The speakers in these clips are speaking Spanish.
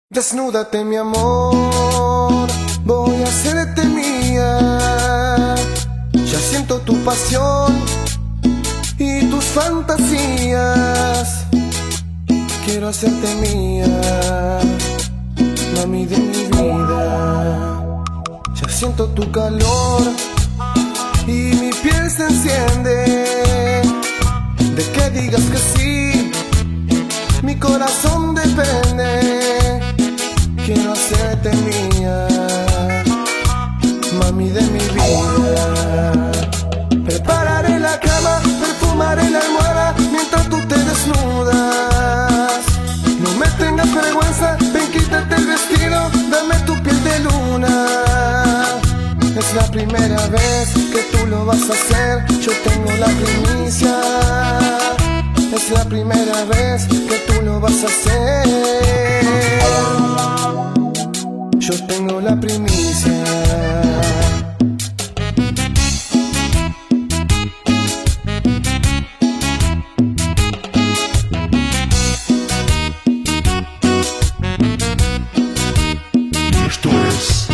Desnúdate, mi amor, voy a hacerte mía. Ya siento tu pasión y tus fantasías. Quiero hacerte mía, mami de mi vida. Ya siento tu calor y mi piel se enciende. De que digas que sí, mi corazón depende. Quiero hacerte mía, mami de mi vida. Prepararé la cama, perfumaré la almohada mientras tú te desnudas. No me tengas vergüenza, ven, quítate el vestido, dame tu piel de luna. Es la primera vez que tú lo vas a hacer, yo tengo la primicia. Es la primera vez que tú lo vas a hacer. Yo tengo la primicia. Esto es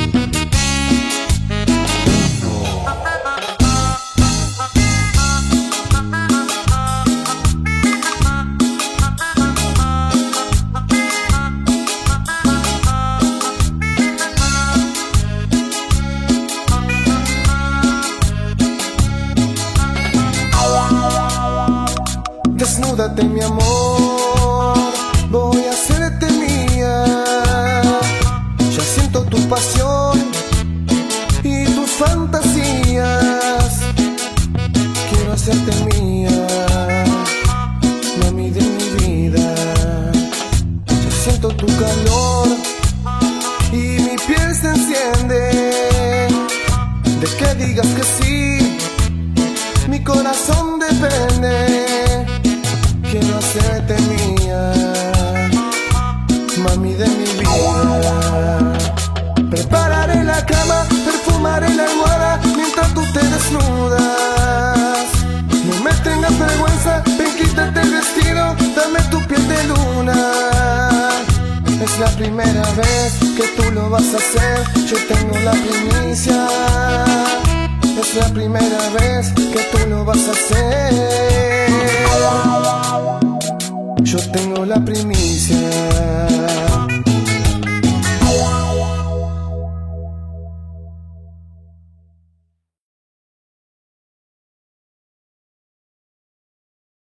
Desnúdate, mi amor, voy a hacerte mía. Ya siento tu pasión y tus fantasías. Quiero hacerte mía, mami de mi vida. Ya siento tu calor y mi piel se enciende. De que digas que sí, mi corazón depende. Quiero hacerte mía, mami de mi vida. Prepararé la cama, perfumaré la almohada mientras tú te desnudas. No me tengas vergüenza, ven, quítate el vestido, dame tu piel de luna. Es la primera vez que tú lo vas a hacer, yo tengo la primicia. Es la primera vez que tú lo vas a hacer. Yo tengo la primicia.